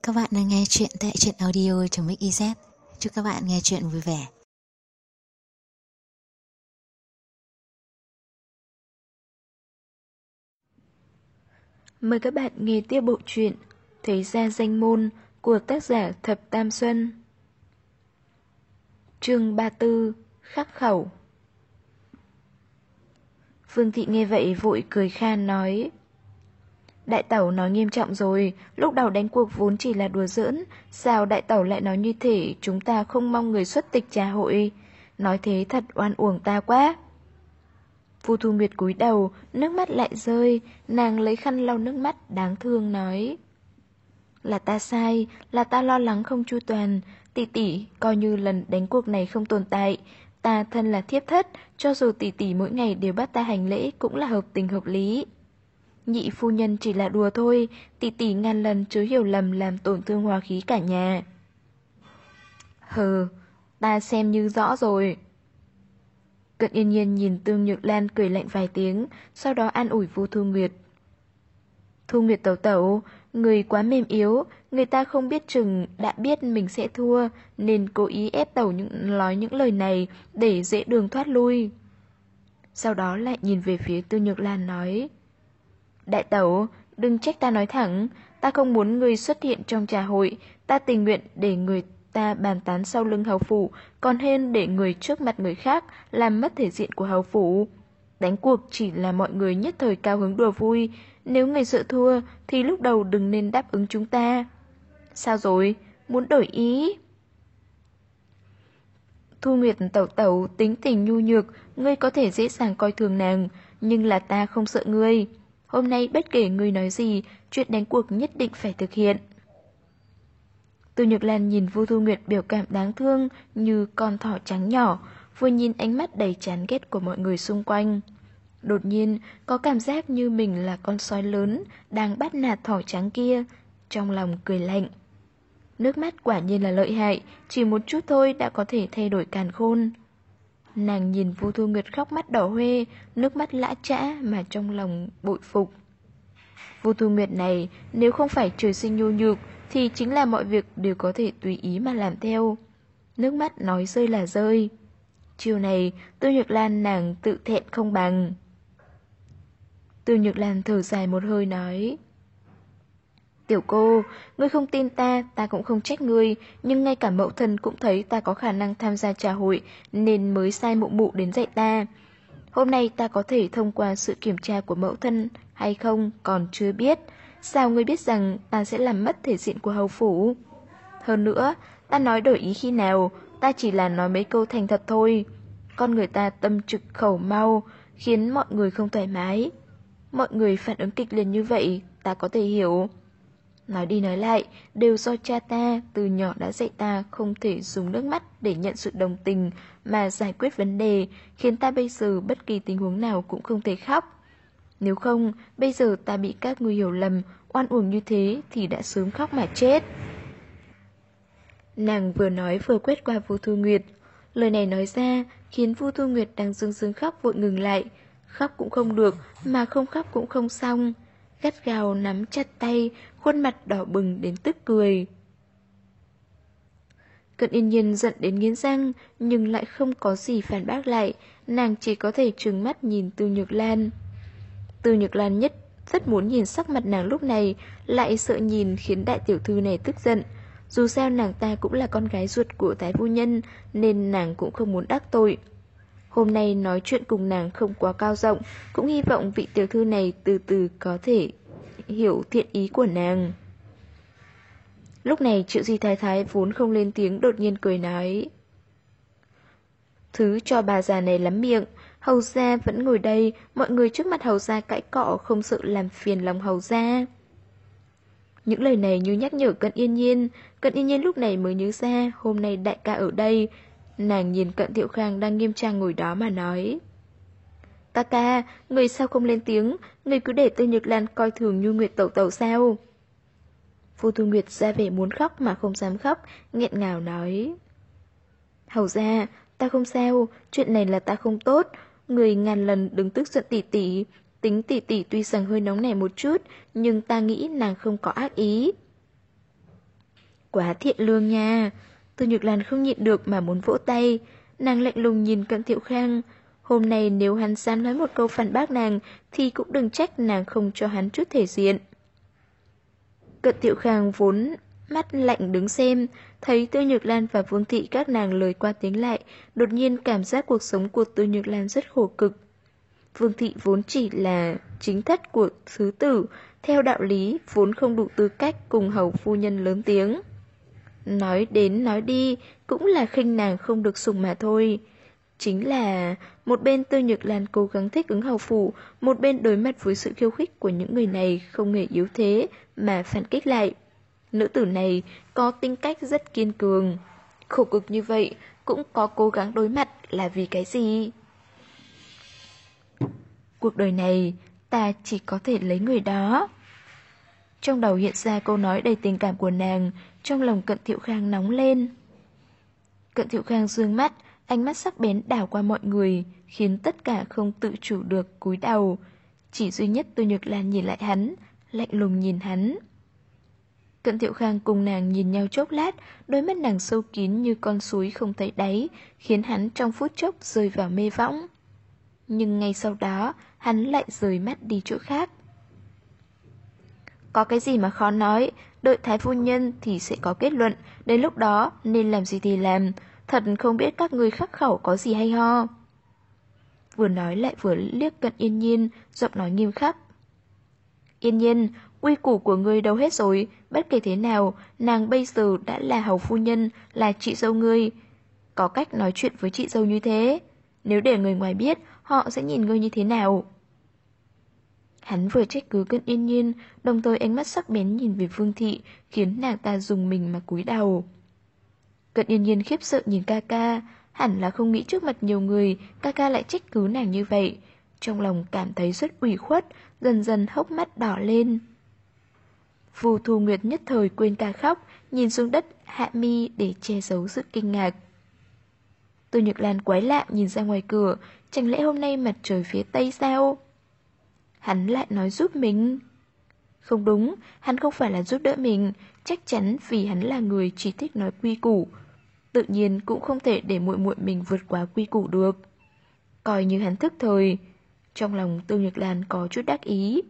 Các bạn đang nghe chuyện tại truyện audio.mix.iz. Chúc các bạn nghe chuyện vui vẻ. Mời các bạn nghe tiếp bộ truyện Thế Gia Danh Môn của tác giả Thập Tam Xuân. Chương 34: Khắc khẩu. Vương Thị nghe vậy vội cười khan nói: Đại tẩu nói nghiêm trọng rồi, lúc đầu đánh cuộc vốn chỉ là đùa giỡn, sao đại tẩu lại nói như thế? Chúng ta không mong người xuất tịch trà hội. Nói thế thật oan uổng ta quá. Vu Thu Nguyệt cúi đầu, nước mắt lại rơi, nàng lấy khăn lau nước mắt đáng thương nói: Là ta sai, là ta lo lắng không chu toàn, tỷ tỷ coi như lần đánh cuộc này không tồn tại. Ta thân là thiếp thất, cho dù tỷ tỷ mỗi ngày đều bắt ta hành lễ cũng là hợp tình hợp lý. Nhị phu nhân chỉ là đùa thôi, tỷ tỷ ngàn lần chớ hiểu lầm làm tổn thương hòa khí cả nhà. Hừ, ta xem như rõ rồi. Cận Yên Nhiên nhìn Tương Nhược Lan cười lạnh vài tiếng, sau đó an ủi Vu Thu Nguyệt. Thu Nguyệt tẩu tẩu, người quá mềm yếu, người ta không biết chừng đã biết mình sẽ thua, nên cố ý ép tẩu nói những lời này để dễ đường thoát lui. Sau đó lại nhìn về phía Tương Nhược Lan nói: Đại tẩu, đừng trách ta nói thẳng, ta không muốn người xuất hiện trong trà hội, ta tình nguyện để người ta bàn tán sau lưng hầu phủ, còn hơn để người trước mặt người khác làm mất thể diện của hầu phủ. Đánh cuộc chỉ là mọi người nhất thời cao hứng đùa vui, nếu người sợ thua thì lúc đầu đừng nên đáp ứng chúng ta. Sao rồi, muốn đổi ý? Thu Nguyệt tẩu tẩu tính tình nhu nhược, ngươi có thể dễ dàng coi thường nàng, nhưng là ta không sợ ngươi. Hôm nay bất kể ngươi nói gì, chuyện đánh cuộc nhất định phải thực hiện. Từ Nhược Lan nhìn Vu Thu Nguyệt biểu cảm đáng thương như con thỏ trắng nhỏ, vừa nhìn ánh mắt đầy chán ghét của mọi người xung quanh. Đột nhiên, có cảm giác như mình là con sói lớn đang bắt nạt thỏ trắng kia, trong lòng cười lạnh. Nước mắt quả nhiên là lợi hại, chỉ một chút thôi đã có thể thay đổi càn khôn. Nàng nhìn Vu Thu Nguyệt khóc mắt đỏ hoe, nước mắt lã chã mà trong lòng bội phục. Vu Thu Nguyệt này, nếu không phải trời sinh nhu nhược, thì chính là mọi việc đều có thể tùy ý mà làm theo. Nước mắt nói rơi là rơi. Chiều này, Tư Nhược Lan nàng tự thẹn không bằng. Tư Nhược Lan thở dài một hơi nói: Tiểu cô, ngươi không tin ta, ta cũng không trách ngươi, nhưng ngay cả mẫu thân cũng thấy ta có khả năng tham gia trà hội, nên mới sai mụ mụ đến dạy ta. Hôm nay ta có thể thông qua sự kiểm tra của mẫu thân hay không còn chưa biết. Sao ngươi biết rằng ta sẽ làm mất thể diện của hầu phủ? Hơn nữa, ta nói đổi ý khi nào, ta chỉ là nói mấy câu thành thật thôi. Con người ta tâm trực khẩu mau, khiến mọi người không thoải mái. Mọi người phản ứng kịch liệt như vậy, ta có thể hiểu. Nói đi nói lại, đều do cha ta từ nhỏ đã dạy ta không thể dùng nước mắt để nhận sự đồng tình mà giải quyết vấn đề, khiến ta bây giờ bất kỳ tình huống nào cũng không thể khóc. Nếu không, bây giờ ta bị các người hiểu lầm, oan uổng như thế thì đã sớm khóc mà chết. Nàng vừa nói vừa quét qua Vu Thu Nguyệt. Lời này nói ra khiến Vu Thu Nguyệt đang dưng dưng khóc vội ngừng lại. Khóc cũng không được, mà không khóc cũng không xong. Gắt gao nắm chặt tay, khuôn mặt đỏ bừng đến tức cười. Cận Yên Nhiên giận đến nghiến răng, nhưng lại không có gì phản bác lại, nàng chỉ có thể trừng mắt nhìn Tư Nhược Lan. Tư Nhược Lan rất muốn nhìn sắc mặt nàng lúc này, lại sợ nhìn khiến đại tiểu thư này tức giận. Dù sao nàng ta cũng là con gái ruột của Thái phu nhân, nên nàng cũng không muốn đắc tội. Hôm nay nói chuyện cùng nàng không quá cao rộng, cũng hy vọng vị tiểu thư này từ từ có thể hiểu thiện ý của nàng. Lúc này Triệu Di Thái Thái vốn không lên tiếng đột nhiên cười nói: Thứ cho bà già này lắm miệng, hầu gia vẫn ngồi đây, mọi người trước mặt hầu gia cãi cọ không sợ làm phiền lòng hầu gia. Những lời này như nhắc nhở Cận Yên Nhiên lúc này mới nhớ ra hôm nay đại ca ở đây. Nàng nhìn Cận Thiệu Khang đang nghiêm trang ngồi đó mà nói: Ca, người sao không lên tiếng, người cứ để Tư Nhược Lan coi thường Nhu Nguyệt tẩu tẩu sao? Vu Thu Nguyệt ra vẻ muốn khóc mà không dám khóc, nghẹn ngào nói: Hầu ra, ta không sao, chuyện này là ta không tốt, người ngàn lần đừng tức giận tỷ tỷ. Tính tỷ tỷ tuy rằng hơi nóng nảy một chút, nhưng ta nghĩ nàng không có ác ý. Quá thiện lương nha. Từ Nhược Lan không nhịn được mà muốn vỗ tay. Nàng lạnh lùng nhìn Cận Thiệu Khang. Hôm nay nếu hắn dám nói một câu phản bác nàng thì cũng đừng trách nàng không cho hắn chút thể diện. Cận Thiệu Khang vốn mắt lạnh đứng xem, thấy Tư Nhược Lan và Vương Thị các nàng lời qua tiếng lại, đột nhiên cảm giác cuộc sống của Tư Nhược Lan rất khổ cực. Vương Thị vốn chỉ là chính thất của thứ tử, theo đạo lý vốn không đủ tư cách cùng hầu phu nhân lớn tiếng. Nói đến nói đi cũng là khinh nàng không được sủng mà thôi. Chính là một bên Tư Nhược Lan cố gắng thích ứng hầu phủ, một bên đối mặt với sự khiêu khích của những người này không hề yếu thế mà phản kích lại. Nữ tử này có tính cách rất kiên cường. Khổ cực như vậy cũng có cố gắng đối mặt là vì cái gì? Cuộc đời này ta chỉ có thể lấy người đó. Trong đầu hiện ra câu nói đầy tình cảm của nàng, trong lòng Cận Thiệu Khang nóng lên. Cận Thiệu Khang dương mắt, ánh mắt sắc bén đảo qua mọi người, khiến tất cả không tự chủ được cúi đầu. Chỉ duy nhất Tư Nhược Lan nhìn lại hắn, lạnh lùng nhìn hắn. Cận Thiệu Khang cùng nàng nhìn nhau chốc lát, đôi mắt nàng sâu kín như con suối không thấy đáy, khiến hắn trong phút chốc rơi vào mê võng. Nhưng ngay sau đó, hắn lại rời mắt đi chỗ khác. Có cái gì mà khó nói, đợi Thái phu nhân thì sẽ có kết luận, đến lúc đó nên làm gì thì làm, thật không biết các ngươi khắc khẩu có gì hay ho. Vừa nói lại vừa liếc Cận Yên Nhiên, giọng nói nghiêm khắc. Yên Nhiên, quy củ của ngươi đâu hết rồi, bất kể thế nào, nàng bây giờ đã là hầu phu nhân, là chị dâu ngươi. Có cách nói chuyện với chị dâu như thế, nếu để người ngoài biết, họ sẽ nhìn ngươi như thế nào? Hắn vừa trách cứ Cận Yên Nhiên, đồng thời ánh mắt sắc bén nhìn về Vương Thị, khiến nàng ta dùng mình mà cúi đầu. Cận Yên Nhiên khiếp sợ nhìn ca ca, hẳn là không nghĩ trước mặt nhiều người, ca ca lại trách cứ nàng như vậy. Trong lòng cảm thấy rất ủy khuất, dần dần hốc mắt đỏ lên. Vu Thu Nguyệt nhất thời quên ca khóc, nhìn xuống đất hạ mi để che giấu sự kinh ngạc. Tư Nhược Lan quái lạ nhìn ra ngoài cửa, chẳng lẽ hôm nay mặt trời phía tây sao? Hắn lại nói giúp mình. Không đúng, hắn không phải là giúp đỡ mình, chắc chắn vì hắn là người chỉ thích nói quy củ. Tự nhiên cũng không thể để muội muội mình vượt quá quy củ được. Coi như hắn thức thời. Trong lòng Tư Nhược Lan có chút đắc ý.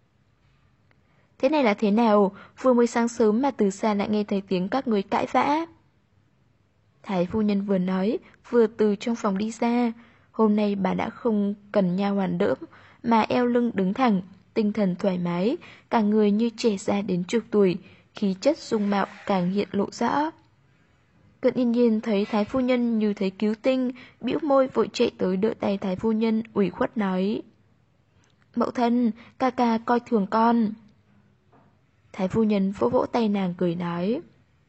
Thế này là thế nào? Vừa mới sáng sớm mà từ xa lại nghe thấy tiếng các người cãi vã. Thái phu nhân vừa nói, vừa từ trong phòng đi ra. Hôm nay bà đã không cần nha hoàn đỡ, mà eo lưng đứng thẳng, tinh thần thoải mái, cả người như trẻ ra đến chục tuổi, khí chất dung mạo càng hiện lộ rõ. Cận Yên Nhiên thấy Thái phu nhân như thấy cứu tinh, bĩu môi vội chạy tới đỡ tay Thái phu nhân, ủy khuất nói: Mẫu thân, ca ca coi thường con. Thái phu nhân vỗ vỗ tay nàng cười nói: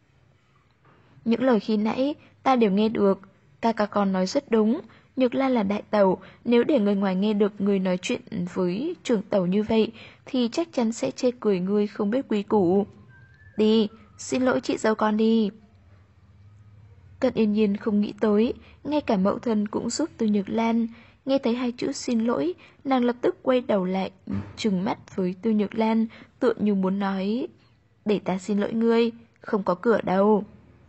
Những lời khi nãy ta đều nghe được, ca ca con nói rất đúng. Nhược Lan là đại tẩu, nếu để người ngoài nghe được người nói chuyện với trưởng tẩu như vậy thì chắc chắn sẽ chê cười ngươi không biết quý củ. Đi, xin lỗi chị dâu con đi. Cận Yên Nhiên không nghĩ tới, ngay cả mẫu thân cũng giúp Tư Nhược Lan. Nghe thấy hai chữ xin lỗi, nàng lập tức quay đầu lại, trừng mắt với Tư Nhược Lan, tựa như muốn nói: Để ta xin lỗi ngươi, không có cửa đâu.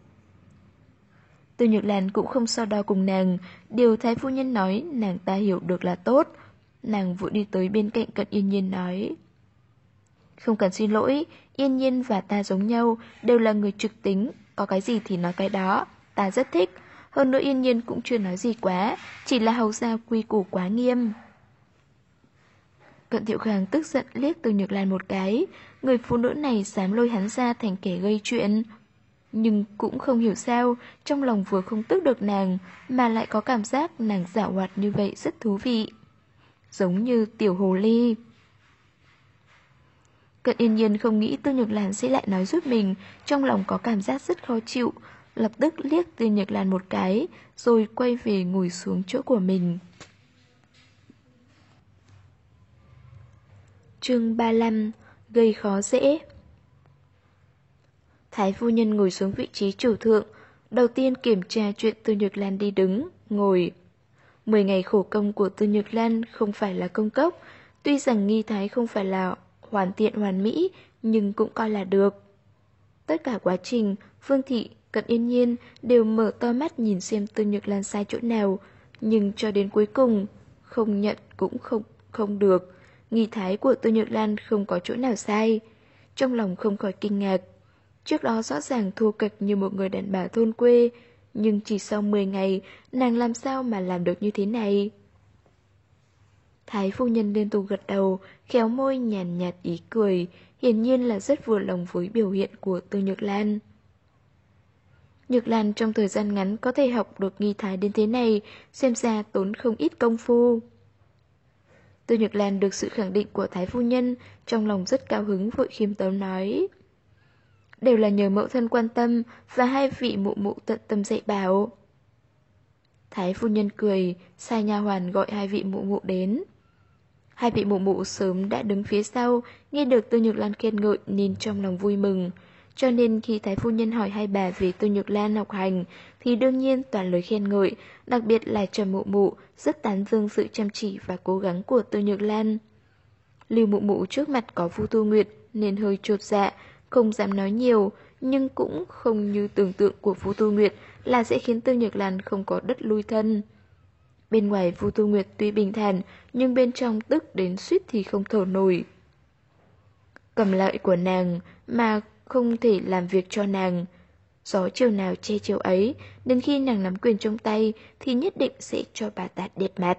Tư Nhược Lan cũng không so đo cùng nàng, điều Thái phu nhân nói nàng ta hiểu được là tốt. Nàng vội đi tới bên cạnh Cận Yên Nhiên nói: Không cần xin lỗi, Yên Nhiên và ta giống nhau, đều là người trực tính, có cái gì thì nói cái đó, ta rất thích. Hơn nữa Yên Nhiên cũng chưa nói gì quá, chỉ là hầu gia quy củ quá nghiêm. Cận Thiệu Khang tức giận liếc Tư Nhược Lan một cái, người phụ nữ này dám lôi hắn ra thành kẻ gây chuyện. Nhưng cũng không hiểu sao, trong lòng vừa không tức được nàng, mà lại có cảm giác nàng giảo hoạt như vậy rất thú vị. Giống như tiểu hồ ly. Cận Yên Nhiên không nghĩ Tư Nhược Lan sẽ lại nói giúp mình, trong lòng có cảm giác rất khó chịu, lập tức liếc Tư Nhược Lan một cái, rồi quay về ngồi xuống chỗ của mình. Chương 35: Gây khó dễ. Thái phu nhân ngồi xuống vị trí chủ thượng, đầu tiên kiểm tra chuyện Tư Nhược Lan đi đứng, ngồi. 10 ngày khổ công của Tư Nhược Lan không phải là công cốc, tuy rằng nghi thái không phải là hoàn thiện hoàn mỹ, nhưng cũng coi là được. Tất cả quá trình, Phương Thị, Cận Yên Nhiên đều mở to mắt nhìn xem Tư Nhược Lan sai chỗ nào, nhưng cho đến cuối cùng, không nhận cũng không được. Nghi thái của Tư Nhược Lan không có chỗ nào sai. Trong lòng không khỏi kinh ngạc. Trước đó rõ ràng thô kệch như một người đàn bà thôn quê, nhưng chỉ sau 10 ngày, nàng làm sao mà làm được như thế này? Thái phu nhân liên tục gật đầu, khéo môi nhàn nhạt ý cười, hiển nhiên là rất vừa lòng với biểu hiện của Tư Nhược Lan. Nhược Lan trong thời gian ngắn có thể học được nghi thái đến thế này, xem ra tốn không ít công phu. Tư Nhược Lan được sự khẳng định của Thái phu nhân, trong lòng rất cao hứng vội khiêm tốn nói. Đều là nhờ mẫu thân quan tâm và hai vị mụ mụ tận tâm dạy bảo. Thái phu nhân cười, sai nha hoàn gọi hai vị mụ mụ đến. Hai vị mụ mụ sớm đã đứng phía sau, nghe được Tư Nhược Lan khen ngợi nên trong lòng vui mừng. Cho nên khi Thái phu nhân hỏi hai bà về Tư Nhược Lan học hành, thì đương nhiên toàn lời khen ngợi, đặc biệt là Trầm mụ mụ rất tán dương sự chăm chỉ và cố gắng của Tư Nhược Lan. Lưu mụ mụ trước mặt có Vu Tu Nguyệt nên hơi chột dạ, không dám nói nhiều, nhưng cũng không như tưởng tượng của Vu Tu Nguyệt là sẽ khiến Tư Nhược Lan không có đất lui thân. Bên ngoài Vu Tu Nguyệt tuy bình thản, nhưng bên trong tức đến suýt thì không thở nổi. Cầm lợi của nàng mà không thể làm việc cho nàng. Gió chiều nào che chiều ấy, đến khi nàng nắm quyền trong tay thì nhất định sẽ cho bà ta đẹp mặt.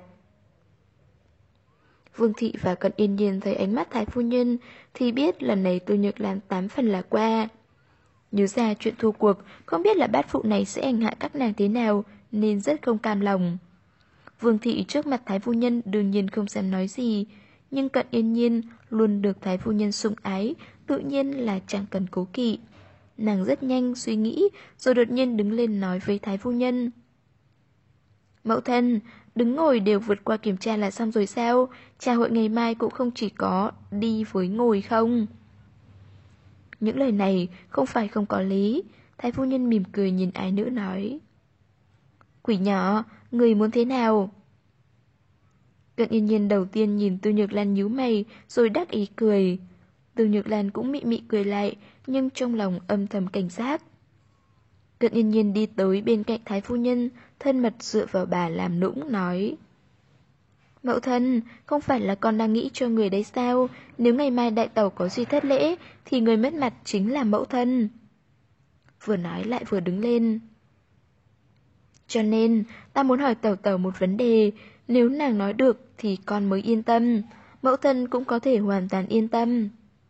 Vương Thị và Cận Yên Nhiên thấy ánh mắt Thái phu nhân thì biết lần này Tư Nhược Lan 8 phần là qua. Nhớ ra chuyện thua cuộc, không biết là bát phụ này sẽ hành hạ các nàng thế nào, nên rất không cam lòng. Vương Thị trước mặt Thái phu nhân đương nhiên không dám nói gì, nhưng Cận Yên Nhiên luôn được Thái phu nhân sủng ái, tự nhiên là chẳng cần cố kỵ. Nàng rất nhanh suy nghĩ, rồi đột nhiên đứng lên nói với Thái phu nhân. Mẫu thân, đứng ngồi đều vượt qua kiểm tra là xong rồi sao? Trà hội ngày mai cũng không chỉ có đi với ngồi không? Những lời này không phải không có lý. Thái phu nhân mỉm cười nhìn ái nữ nói. Quỷ nhỏ, người muốn thế nào? Cận Yên Nhiên đầu tiên nhìn Tư Nhược Lan nhíu mày, rồi đắc ý cười. Tư Nhược Lan cũng mị mị cười lại, nhưng trong lòng âm thầm cảnh giác. Cận Yên Nhiên đi tới bên cạnh Thái phu nhân, thân mật dựa vào bà làm nũng, nói. Mẫu thân, không phải là con đang nghĩ cho người đấy sao? Nếu ngày mai đại tẩu có gì thất lễ, thì người mất mặt chính là mẫu thân. Vừa nói lại vừa đứng lên. Cho nên, ta muốn hỏi tẩu tẩu một vấn đề, nếu nàng nói được thì con mới yên tâm, mẫu thân cũng có thể hoàn toàn yên tâm.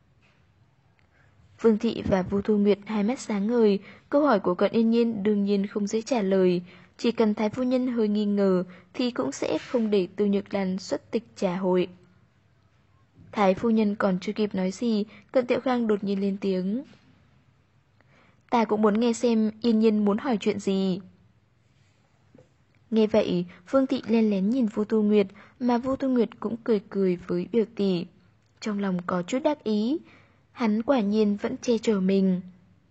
Vương Thị và Vu Thu Nguyệt hai mắt sáng ngời, câu hỏi của Cận Yên Nhiên đương nhiên không dễ trả lời, chỉ cần Thái phu nhân hơi nghi ngờ thì cũng sẽ không để Tư Nhược Lan xuất tịch trà hội. Thái phu nhân còn chưa kịp nói gì, Cận Tiểu Khang đột nhiên lên tiếng. Ta cũng muốn nghe xem Yên Nhiên muốn hỏi chuyện gì. Nghe vậy, Vương Thị len lén nhìn Vu Tu Nguyệt, mà Vu Tu Nguyệt cũng cười cười với biểu tỷ. Trong lòng có chút đắc ý, hắn quả nhiên vẫn che chở mình.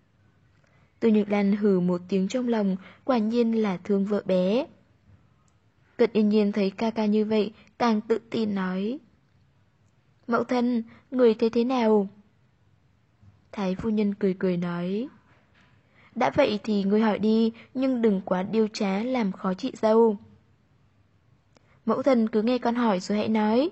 Tư Nhược Lan hừ một tiếng trong lòng, quả nhiên là thương vợ bé. Cận Yên Nhiên thấy ca ca như vậy, càng tự tin nói. Mẫu thân, người thấy thế nào? Thái phu nhân cười cười nói. Đã vậy thì ngươi hỏi đi, nhưng đừng quá điêu trá làm khó chị dâu. Mẫu thân cứ nghe con hỏi rồi hãy nói.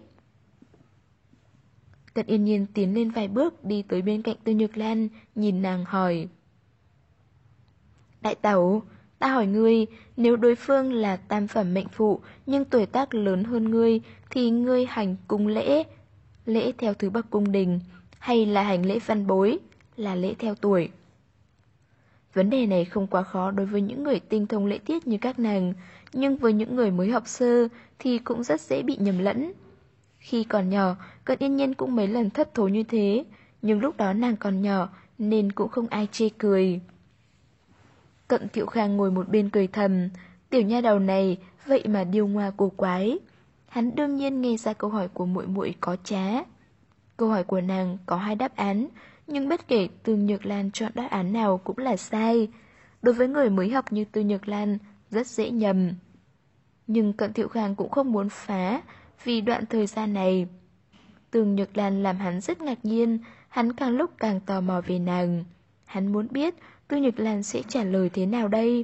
Cận Yên Nhiên tiến lên vài bước đi tới bên cạnh Tư Nhược Lan, nhìn nàng hỏi. Đại tẩu, ta hỏi ngươi, nếu đối phương là tam phẩm mệnh phụ nhưng tuổi tác lớn hơn ngươi, thì ngươi hành cung lễ, lễ theo thứ bậc cung đình, hay là hành lễ văn bối, là lễ theo tuổi? Vấn đề này không quá khó đối với những người tinh thông lễ tiết như các nàng, nhưng với những người mới học sơ thì cũng rất dễ bị nhầm lẫn. Khi còn nhỏ, Cận Yên Nhiên cũng mấy lần thất thố như thế, nhưng lúc đó nàng còn nhỏ nên cũng không ai chê cười. Cận Thiệu Khang ngồi một bên cười thầm, tiểu nha đầu này vậy mà điêu ngoa cổ quái. Hắn đương nhiên nghe ra câu hỏi của muội muội có trá. Câu hỏi của nàng có hai đáp án, nhưng bất kể Tư Nhược Lan chọn đáp án nào cũng là sai. Đối với người mới học như Tư Nhược Lan, rất dễ nhầm. Nhưng Cận Thiệu Khang cũng không muốn phá, vì đoạn thời gian này Tư Nhược Lan làm hắn rất ngạc nhiên, hắn càng lúc càng tò mò về nàng. Hắn muốn biết Tương Nhược Lan sẽ trả lời thế nào đây.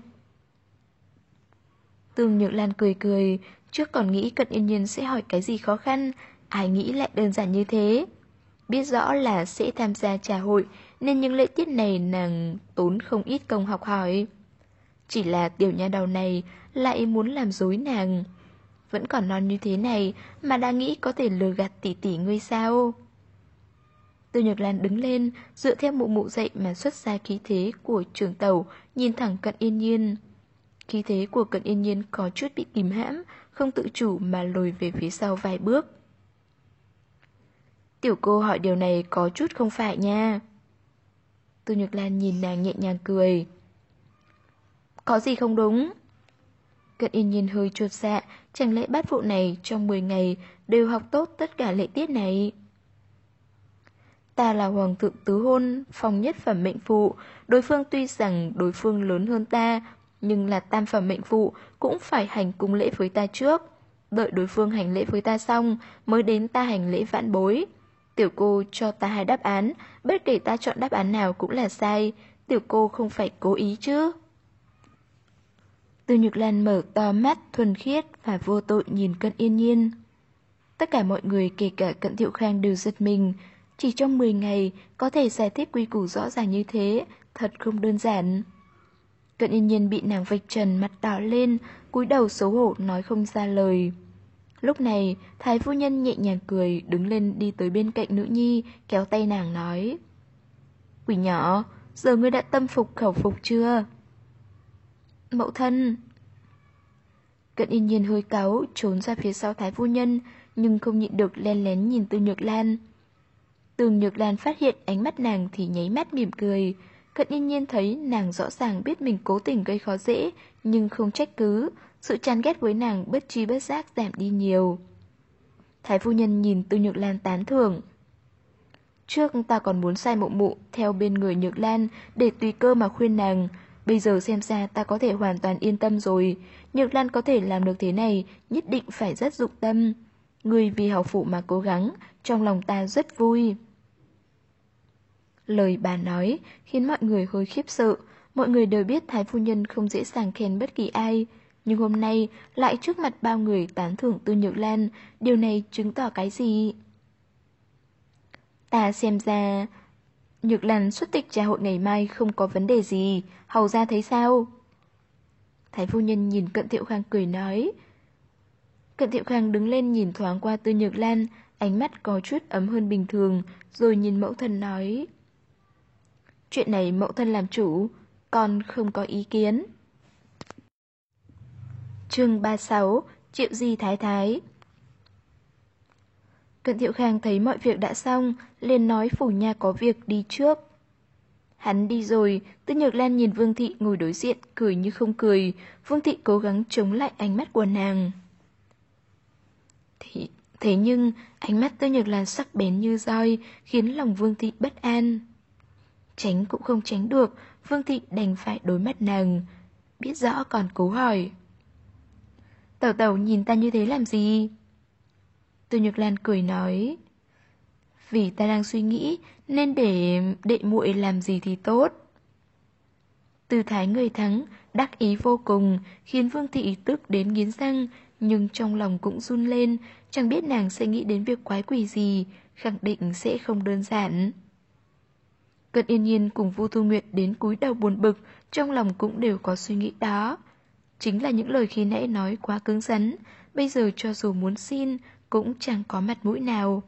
Tương Nhược Lan cười cười, trước còn nghĩ Cận Yên Nhiên sẽ hỏi cái gì khó khăn, ai nghĩ lại đơn giản như thế. Biết rõ là sẽ tham gia trà hội, nên những lễ tiết này nàng tốn không ít công học hỏi. Chỉ là tiểu nha đầu này lại muốn làm dối nàng. Vẫn còn non như thế này mà đã nghĩ có thể lừa gạt tỷ tỷ ngươi sao? Tư Nhược Lan đứng lên, dựa theo mụ mụ dậy mà xuất ra khí thế của trường tàu, nhìn thẳng Cận Yên Nhiên. Khí thế của Cận Yên Nhiên có chút bị kìm hãm, không tự chủ mà lùi về phía sau vài bước. Tiểu cô hỏi điều này có chút không phải nha. Tư Nhược Lan nhìn nàng nhẹ nhàng cười. Có gì không đúng? Cận Yên Nhiên hơi chột dạ, chẳng lẽ bát phụ này trong 10 ngày đều học tốt tất cả lễ tiết này? Ta là hoàng thượng tứ hôn, phong nhất phẩm mệnh phụ, đối phương tuy rằng đối phương lớn hơn ta, nhưng là tam phẩm mệnh phụ cũng phải hành cung lễ với ta trước. Đợi đối phương hành lễ với ta xong mới đến ta hành lễ vãn bối. Tiểu cô cho ta 2 đáp án, bất kể ta chọn đáp án nào cũng là sai, tiểu cô không phải cố ý chứ. Tư Nhược Lan mở to mắt thuần khiết và vô tội nhìn Cận Yên Nhiên. Tất cả mọi người kể cả Cận Thiệu Khang đều giật mình. Chỉ trong 10 ngày có thể giải thích quy củ rõ ràng như thế, thật không đơn giản. Cận Yên Nhiên bị nàng vạch trần mặt đỏ lên, cúi đầu xấu hổ nói không ra lời. Lúc này, Thái phu nhân nhẹ nhàng cười, đứng lên đi tới bên cạnh nữ nhi, kéo tay nàng nói. Quỷ nhỏ, giờ ngươi đã tâm phục khẩu phục chưa? Mẫu thân. Cận Yên Nhiên hơi cáu, trốn ra phía sau Thái phu nhân, nhưng không nhịn được len lén nhìn Tư Nhược Lan. Tư Nhược Lan phát hiện ánh mắt nàng thì nháy mắt mỉm cười. Cận Yên Nhiên thấy nàng rõ ràng biết mình cố tình gây khó dễ, nhưng không trách cứ, sự chán ghét với nàng bất tri bất giác giảm đi nhiều. Thái phu nhân nhìn Tư Nhược Lan tán thưởng. Trước ta còn muốn sai mụ mụ theo bên người Nhược Lan để tùy cơ mà khuyên nàng. Bây giờ xem ra ta có thể hoàn toàn yên tâm rồi. Nhược Lan có thể làm được thế này, nhất định phải rất dụng tâm. Người vì hảo phụ mà cố gắng, trong lòng ta rất vui. Lời bà nói khiến mọi người hơi khiếp sợ. Mọi người đều biết Thái phu nhân không dễ dàng khen bất kỳ ai. Nhưng hôm nay lại trước mặt bao người tán thưởng Tư Nhược Lan. Điều này chứng tỏ cái gì? Ta xem ra Nhược Lan xuất tịch trà hội ngày mai không có vấn đề gì. Hầu ra thấy sao? Thái phu nhân nhìn Cận Thiệu Khang cười nói. Cận Thiệu Khang đứng lên nhìn thoáng qua Tư Nhược Lan, ánh mắt có chút ấm hơn bình thường, rồi nhìn mẫu thân nói. Chuyện này mẫu thân làm chủ, con không có ý kiến. Chương 36, Triệu Di Thái Thái. Cận Thiệu Khang thấy mọi việc đã xong, liền nói phủ nha có việc đi trước. Hắn đi rồi, Tư Nhược Lan nhìn Vương Thị ngồi đối diện, cười như không cười. Vương Thị cố gắng chống lại ánh mắt của nàng. Thế nhưng, ánh mắt Tư Nhược Lan sắc bén như roi, khiến lòng Vương Thị bất an. Tránh cũng không tránh được, Vương Thị đành phải đối mặt nàng. Biết rõ còn cố hỏi. Tẩu tẩu nhìn ta như thế làm gì? Tư Nhược Lan cười nói. Vì ta đang suy nghĩ, nên để đệ muội làm gì thì tốt. Tư thái người thắng, đắc ý vô cùng, khiến Vương Thị tức đến nghiến răng, nhưng trong lòng cũng run lên, chẳng biết nàng sẽ nghĩ đến việc quái quỷ gì, khẳng định sẽ không đơn giản. Cận Yên Nhiên cùng Vu Thu Nguyệt đến cúi đầu buồn bực, trong lòng cũng đều có suy nghĩ đó. Chính là những lời khi nãy nói quá cứng rắn, bây giờ cho dù muốn xin, cũng chẳng có mặt mũi nào.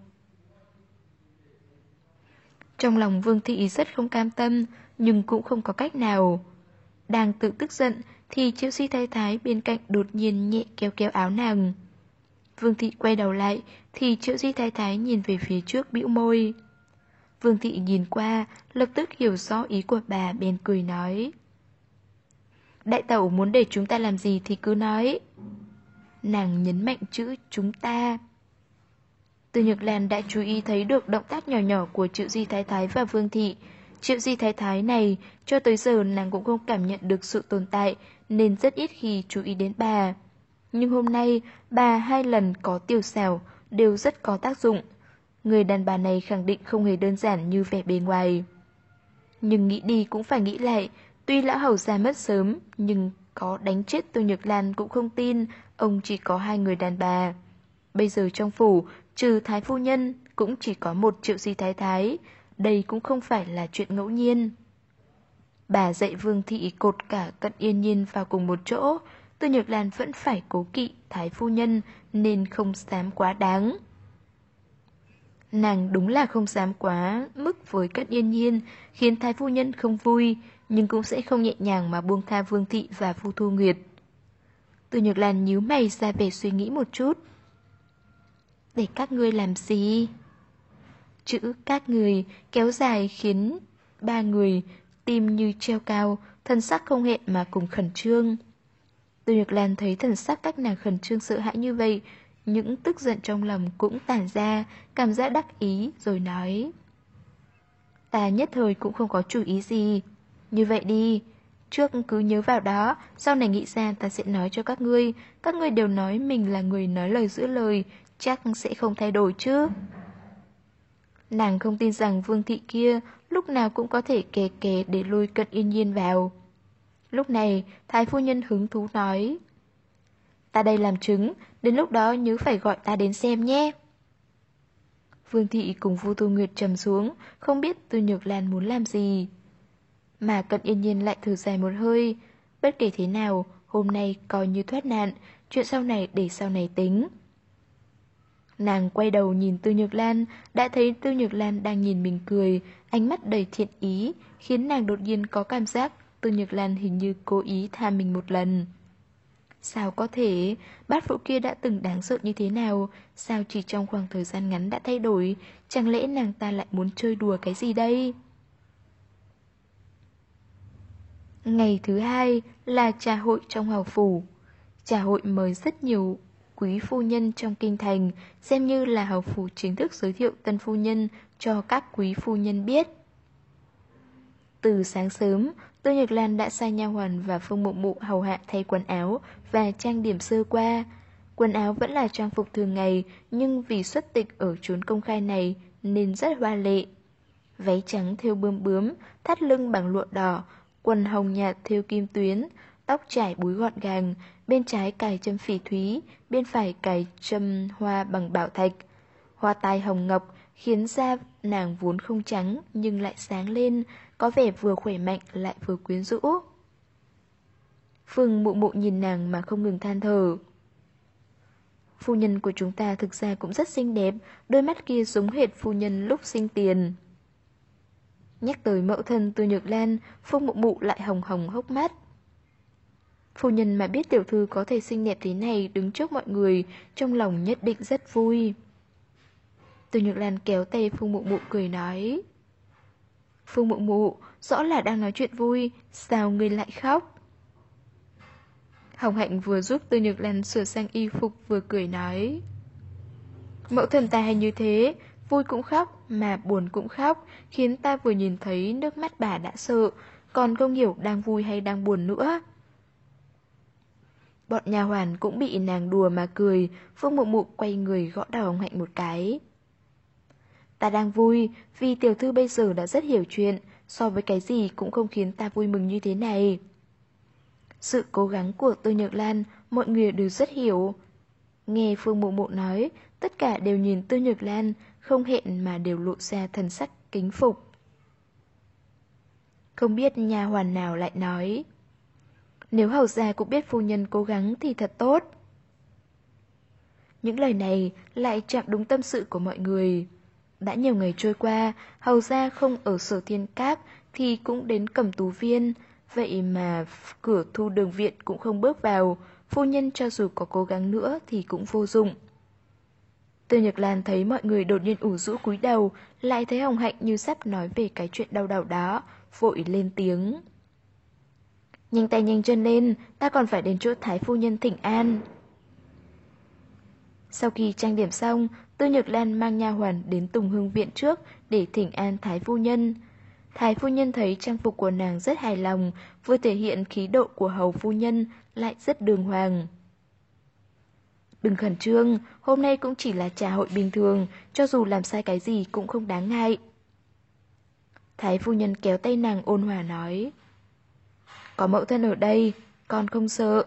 Trong lòng Vương Thị rất không cam tâm, nhưng cũng không có cách nào. Đang tự tức giận, thì Triệu Di Thái Thái bên cạnh đột nhiên nhẹ kéo kéo áo nàng. Vương Thị quay đầu lại, thì Triệu Di Thái Thái nhìn về phía trước bĩu môi. Vương Thị nhìn qua, lập tức hiểu rõ ý của bà, bèn cười nói. Đại tẩu muốn để chúng ta làm gì thì cứ nói. Nàng nhấn mạnh chữ chúng ta. Tư Nhược Lan đã chú ý thấy được động tác nhỏ nhỏ của Triệu Di Thái Thái và Vương Thị. Triệu Di Thái Thái này, cho tới giờ nàng cũng không cảm nhận được sự tồn tại, nên rất ít khi chú ý đến bà. Nhưng hôm nay, bà 2 lần có tiểu xảo, đều rất có tác dụng. Người đàn bà này khẳng định không hề đơn giản như vẻ bề ngoài. Nhưng nghĩ đi cũng phải nghĩ lại, tuy lão hầu gia mất sớm, nhưng có đánh chết Tô Nhược Lan cũng không tin ông chỉ có 2 người đàn bà. Bây giờ trong phủ, trừ thái phu nhân, cũng chỉ có một Triệu Di Thái Thái, đây cũng không phải là chuyện ngẫu nhiên. Bà dạy Vương Thị cột cả Cận Yên Nhiên vào cùng một chỗ, Tô Nhược Lan vẫn phải cố kỵ thái phu nhân nên không dám quá đáng. Nàng đúng là không dám quá mức với Cận Yên Nhiên, khiến thái phu nhân không vui, nhưng cũng sẽ không nhẹ nhàng mà buông tha Vương Thị và Vu Thu Nguyệt. Tô Nhược Lan nhíu mày ra vẻ suy nghĩ một chút. Để các ngươi làm gì? Chữ các người kéo dài khiến 3 người tim như treo cao, thần sắc không hẹn mà cùng khẩn trương. Tô Nhược Lan thấy thần sắc các nàng khẩn trương sợ hãi như vậy, những tức giận trong lòng cũng tản ra, cảm giác đắc ý rồi nói. Ta nhất thời cũng không có chủ ý gì. Như vậy đi, trước cứ nhớ vào đó, sau này nghĩ ra ta sẽ nói cho các ngươi đều nói mình là người nói lời giữ lời, chắc sẽ không thay đổi chứ. Nàng không tin rằng Vương Thị kia lúc nào cũng có thể kè kè để lôi Cận Yên Nhiên vào. Lúc này, thái phu nhân hứng thú nói. Ta đây làm chứng, đến lúc đó nhớ phải gọi ta đến xem nhé. Vương Thị cùng Vu Thu Nguyệt trầm xuống, không biết Tô Nhược Lan muốn làm gì. Mà Cận Yên Nhiên lại thở dài một hơi. Bất kể thế nào, hôm nay coi như thoát nạn, chuyện sau này để sau này tính. Nàng quay đầu nhìn Tô Nhược Lan, đã thấy Tô Nhược Lan đang nhìn mình cười, ánh mắt đầy thiện ý, khiến nàng đột nhiên có cảm giác Tô Nhược Lan hình như cố ý tha mình một lần. Sao có thể, bát phụ kia đã từng đáng sợ như thế nào, sao chỉ trong khoảng thời gian ngắn đã thay đổi, chẳng lẽ nàng ta lại muốn chơi đùa cái gì đây? Ngày thứ 2 là trà hội trong hầu phủ. Trà hội mời rất nhiều quý phu nhân trong kinh thành, xem như là hầu phủ chính thức giới thiệu tân phu nhân cho các quý phu nhân biết. Từ sáng sớm, Tô Nhược Lan đã sai nha hoàn và Phương Mụ Mụ hầu hạ thay quần áo và trang điểm sơ qua. Quần áo vẫn là trang phục thường ngày, nhưng vì xuất tịch ở chốn công khai này nên rất hoa lệ. Váy trắng thêu bướm bướm, thắt lưng bằng lụa đỏ, quần hồng nhạt thêu kim tuyến, tóc trải búi gọn gàng, bên trái cài châm phỉ thúy, bên phải cài châm hoa bằng bảo thạch. Hoa tai hồng ngọc khiến da nàng vốn không trắng nhưng lại sáng lên, có vẻ vừa khỏe mạnh lại vừa quyến rũ. Phương Mụ Mụ nhìn nàng mà không ngừng than thở. Phu nhân của chúng ta thực ra cũng rất xinh đẹp, đôi mắt kia giống hệt phu nhân lúc sinh tiền. Nhắc tới mẫu thân Tô Nhược Lan, Phương Mụ Mụ lại hồng hồng hốc mắt. Phu nhân mà biết tiểu thư có thể xinh đẹp thế này đứng trước mọi người, trong lòng nhất định rất vui. Tô Nhược Lan kéo tay Phương Mụ Mụ cười nói. Phương Mụ Mụ, rõ là đang nói chuyện vui, sao ngươi lại khóc? Hồng Hạnh vừa giúp Tô Nhược Lan sửa sang y phục vừa cười nói. Mẫu thân ta hay như thế, vui cũng khóc mà buồn cũng khóc, khiến ta vừa nhìn thấy nước mắt bà đã sợ, còn không hiểu đang vui hay đang buồn nữa. Bọn nha hoàn cũng bị nàng đùa mà cười, Phương Mụ Mụ quay người gõ đầu Hồng Hạnh một cái. Ta đang vui, vì tiểu thư bây giờ đã rất hiểu chuyện, so với cái gì cũng không khiến ta vui mừng như thế này. Sự cố gắng của Tô Nhược Lan, mọi người đều rất hiểu. Nghe Phương Mụ Mụ nói, tất cả đều nhìn Tô Nhược Lan, không hẹn mà đều lộ ra thần sắc kính phục. Không biết nha hoàn nào lại nói. Nếu hầu gia cũng biết phu nhân cố gắng thì thật tốt. Những lời này lại chạm đúng tâm sự của mọi người. Đã nhiều ngày trôi qua, hầu gia không ở Sở Thiên Các thì cũng đến Cẩm Tú Viên, vậy mà cửa Thu Đường Viện cũng không bước vào, phu nhân cho dù có cố gắng nữa thì cũng vô dụng. Tô Nhược Lan thấy mọi người đột nhiên ủ rũ cúi đầu, lại thấy Hồng Hạnh như sắp nói về cái chuyện đau đầu đó, vội lên tiếng. Nhanh tay nhanh chân lên, ta còn phải đến chỗ Thái phu nhân thỉnh an. Sau khi trang điểm xong, Tô Nhược Lan mang nha hoàn đến Tùng Hương Viện trước để thỉnh an Thái phu nhân. Thái phu nhân thấy trang phục của nàng rất hài lòng, vừa thể hiện khí độ của hầu phu nhân, lại rất đường hoàng. Đừng khẩn trương, hôm nay cũng chỉ là trà hội bình thường, cho dù làm sai cái gì cũng không đáng ngại. Thái phu nhân kéo tay nàng ôn hòa nói: Có mẫu thân ở đây, con không sợ.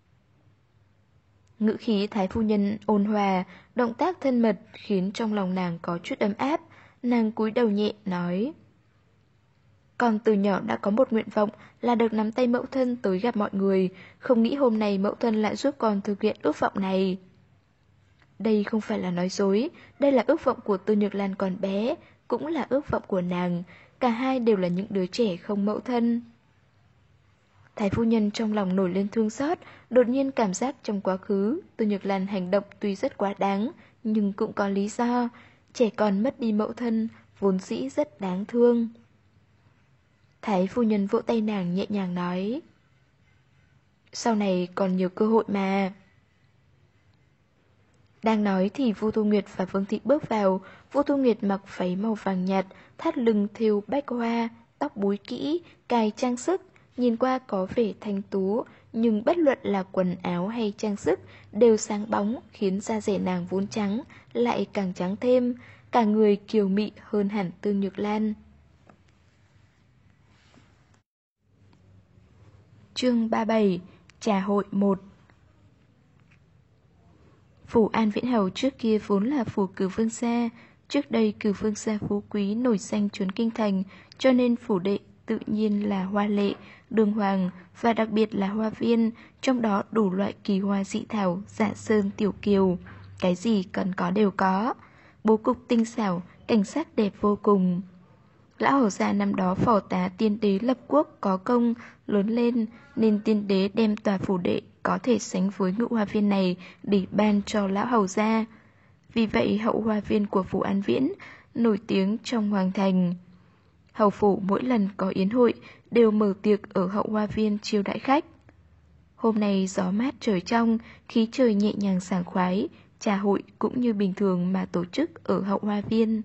Ngữ khí thái phu nhân ôn hòa, động tác thân mật khiến trong lòng nàng có chút ấm áp. Nàng cúi đầu nhẹ nói: Con từ nhỏ đã có một nguyện vọng là được nắm tay mẫu thân tới gặp mọi người, không nghĩ hôm nay mẫu thân lại giúp con thực hiện ước vọng này. Đây không phải là nói dối, đây là ước vọng của Tư Nhược Lan còn bé, cũng là ước vọng của nàng, cả hai đều là những đứa trẻ không mẫu thân. Thái phu nhân trong lòng nổi lên thương xót, đột nhiên cảm giác trong quá khứ, Tư Nhược Lan hành động tuy rất quá đáng, nhưng cũng có lý do, trẻ con mất đi mẫu thân, vốn dĩ rất đáng thương. Thái phu nhân vỗ tay nàng nhẹ nhàng nói: Sau này còn nhiều cơ hội mà. Đang nói thì Vu Thu Nguyệt và Vương Thị bước vào. Vu Thu Nguyệt mặc váy màu vàng nhạt, thắt lưng thêu bách hoa, tóc búi kỹ, cài trang sức, nhìn qua có vẻ thanh tú, nhưng bất luận là quần áo hay trang sức đều sáng bóng, khiến da rẻ nàng vốn trắng lại càng trắng thêm, cả người kiều mị hơn hẳn Tư Nhược Lan. Chương 37: Trà hội 1. Phủ An Viễn Hầu trước kia vốn là phủ Cửu Vương gia. Trước đây Cửu Vương gia phú quý nổi danh trốn kinh thành, cho nên phủ đệ tự nhiên là hoa lệ, đường hoàng và đặc biệt là hoa viên, trong đó đủ loại kỳ hoa dị thảo, dạ sơn tiểu kiều, cái gì cần có đều có. Bố cục tinh xảo, cảnh sắc đẹp vô cùng. Lão hầu gia năm đó phò tá tiên đế lập quốc có công lớn lên, nên tiên đế đem tòa phủ đệ có thể sánh với ngự hoa viên này để ban cho lão hầu gia. Vì vậy hậu hoa viên của phủ An Viễn nổi tiếng trong hoàng thành. Hầu phủ mỗi lần có yến hội đều mở tiệc ở hậu hoa viên chiêu đãi khách. Hôm nay gió mát trời trong, khí trời nhẹ nhàng sảng khoái, trà hội cũng như bình thường mà tổ chức ở hậu hoa viên.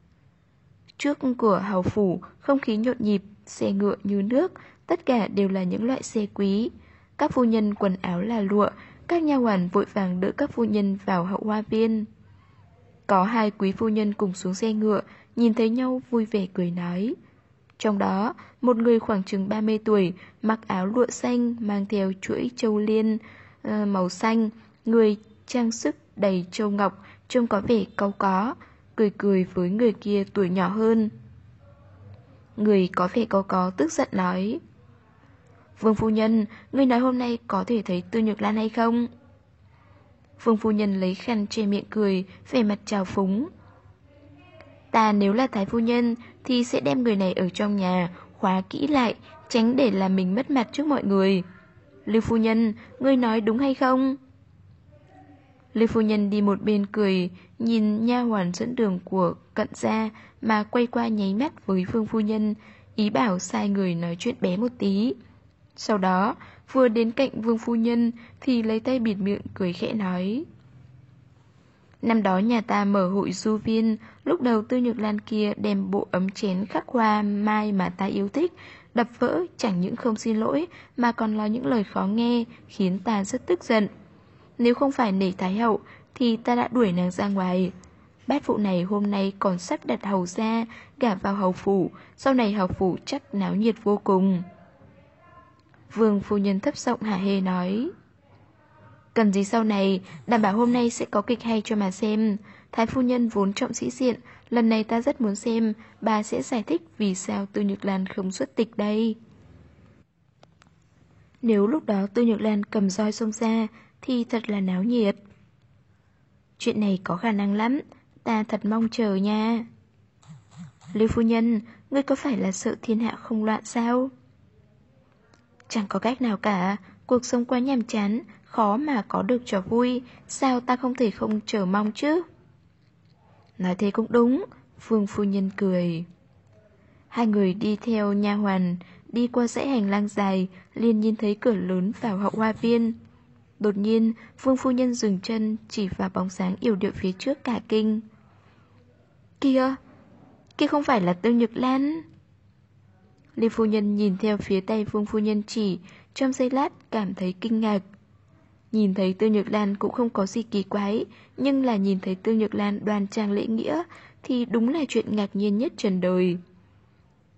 Trước cửa hầu phủ, không khí nhộn nhịp, xe ngựa như nước, tất cả đều là những loại xe quý. Các phu nhân quần áo là lụa, các nha hoàn vội vàng đỡ các phu nhân vào hậu hoa viên. Có hai quý phu nhân cùng xuống xe ngựa, nhìn thấy nhau vui vẻ cười nói. Trong đó, một người khoảng chừng 30 tuổi, mặc áo lụa xanh, mang theo chuỗi châu liên màu xanh, người trang sức đầy châu ngọc, trông có vẻ cau có, cười cười với người kia tuổi nhỏ hơn. Người có vẻ cau có tức giận nói: Vương phu nhân, người nói hôm nay có thể thấy Tư Nhược Lan hay không? Vương phu nhân lấy khăn che miệng cười, vẻ mặt trào phúng. Ta nếu là thái phu nhân thì sẽ đem người này ở trong nhà, khóa kỹ lại, tránh để làm mình mất mặt trước mọi người. Lưu phu nhân, ngươi nói đúng hay không? Lưu phu nhân đi một bên cười, nhìn nha hoàn dẫn đường của cận gia mà quay qua nháy mắt với Vương phu nhân, ý bảo sai người nói chuyện bé một tí. Sau đó, vừa đến cạnh Vương phu nhân thì lấy tay bịt miệng cười khẽ nói: Năm đó nhà ta mở hội du viên, lúc đầu Tư Nhược Lan kia đem bộ ấm chén khắc hoa mai mà ta yêu thích đập vỡ, chẳng những không xin lỗi mà còn nói những lời khó nghe, khiến ta rất tức giận. Nếu không phải nể thái hậu thì ta đã đuổi nàng ra ngoài. Bát phụ này hôm nay còn sắp đặt hầu gia gả vào hầu phủ, sau này hầu phủ chắc náo nhiệt vô cùng. Vương phu nhân thấp giọng hả hê nói: Cần gì sau này, đảm bảo hôm nay sẽ có kịch hay cho mà xem. Thái phu nhân vốn trọng sĩ diện, lần này ta rất muốn xem, bà sẽ giải thích vì sao Tư Nhược Lan không xuất tịch đây. Nếu lúc đó Tư Nhược Lan cầm roi xông ra thì thật là náo nhiệt. Chuyện này có khả năng lắm, ta thật mong chờ nha. Lưu phu nhân, ngươi có phải là sợ thiên hạ không loạn sao? Chẳng có cách nào cả, cuộc sống quá nhàm chán, khó mà có được trò vui, sao ta không thể không chờ mong chứ? Nói thế cũng đúng, Vương phu nhân cười. Hai người đi theo nha hoàn, đi qua dãy hành lang dài, liền nhìn thấy cửa lớn vào hậu hoa viên. Đột nhiên, Vương phu nhân dừng chân, chỉ vào bóng sáng yểu điệu phía trước cả kinh. Kia không phải là Tư Nhược Lan. Lưu phu nhân nhìn theo phía tay Vương phu nhân chỉ, trong giây lát cảm thấy kinh ngạc. Nhìn thấy Tư Nhược Lan cũng không có gì kỳ quái, nhưng là nhìn thấy Tư Nhược Lan đoan trang lễ nghĩa thì đúng là chuyện ngạc nhiên nhất trần đời.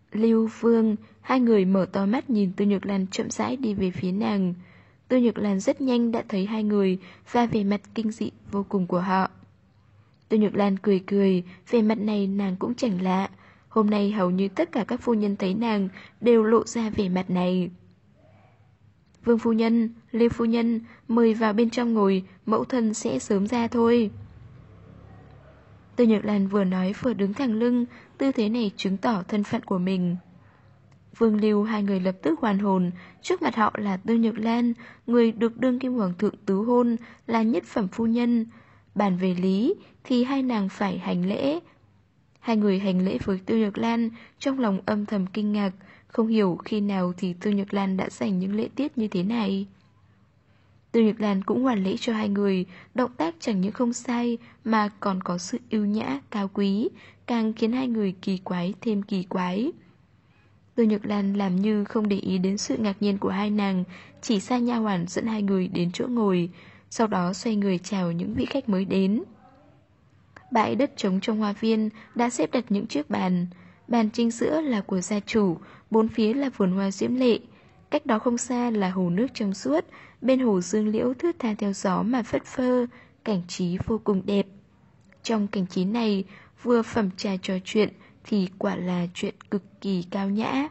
Lưu, Vương, hai người mở to mắt nhìn Tư Nhược Lan chậm rãi đi về phía nàng. Tư Nhược Lan rất nhanh đã thấy hai người và vẻ mặt kinh dị vô cùng của họ. Tư Nhược Lan cười cười, vẻ mặt này nàng cũng chẳng lạ. Hôm nay hầu như tất cả các phu nhân thấy nàng đều lộ ra vẻ mặt này. Vương phu nhân, Lưu phu nhân, mời vào bên trong ngồi, mẫu thân sẽ sớm ra thôi. Tư Nhược Lan vừa nói vừa đứng thẳng lưng, tư thế này chứng tỏ thân phận của mình. Vương Lưu hai người lập tức hoàn hồn, trước mặt họ là Tư Nhược Lan, người được đương kim hoàng thượng tứ hôn, là nhất phẩm phu nhân. Bàn về lý thì hai nàng phải hành lễ. Hai người hành lễ với Tư Nhược Lan, trong lòng âm thầm kinh ngạc, không hiểu khi nào thì Tư Nhược Lan đã dành những lễ tiết như thế này. Tư Nhược Lan cũng hoàn lễ cho hai người, động tác chẳng những không sai mà còn có sự ưu nhã, cao quý, càng khiến hai người kỳ quái thêm kỳ quái. Tư Nhược Lan làm như không để ý đến sự ngạc nhiên của hai nàng, chỉ sai nha hoàn dẫn hai người đến chỗ ngồi, sau đó xoay người chào những vị khách mới đến. Bãi đất trống trong hoa viên đã xếp đặt những chiếc bàn. Bàn chính giữa là của gia chủ, bốn phía là vườn hoa diễm lệ. Cách đó không xa là hồ nước trong suốt, bên hồ dương liễu thướt tha theo gió mà phất phơ, cảnh trí vô cùng đẹp. Trong cảnh trí này, vừa phẩm trà trò chuyện thì quả là chuyện cực kỳ cao nhã.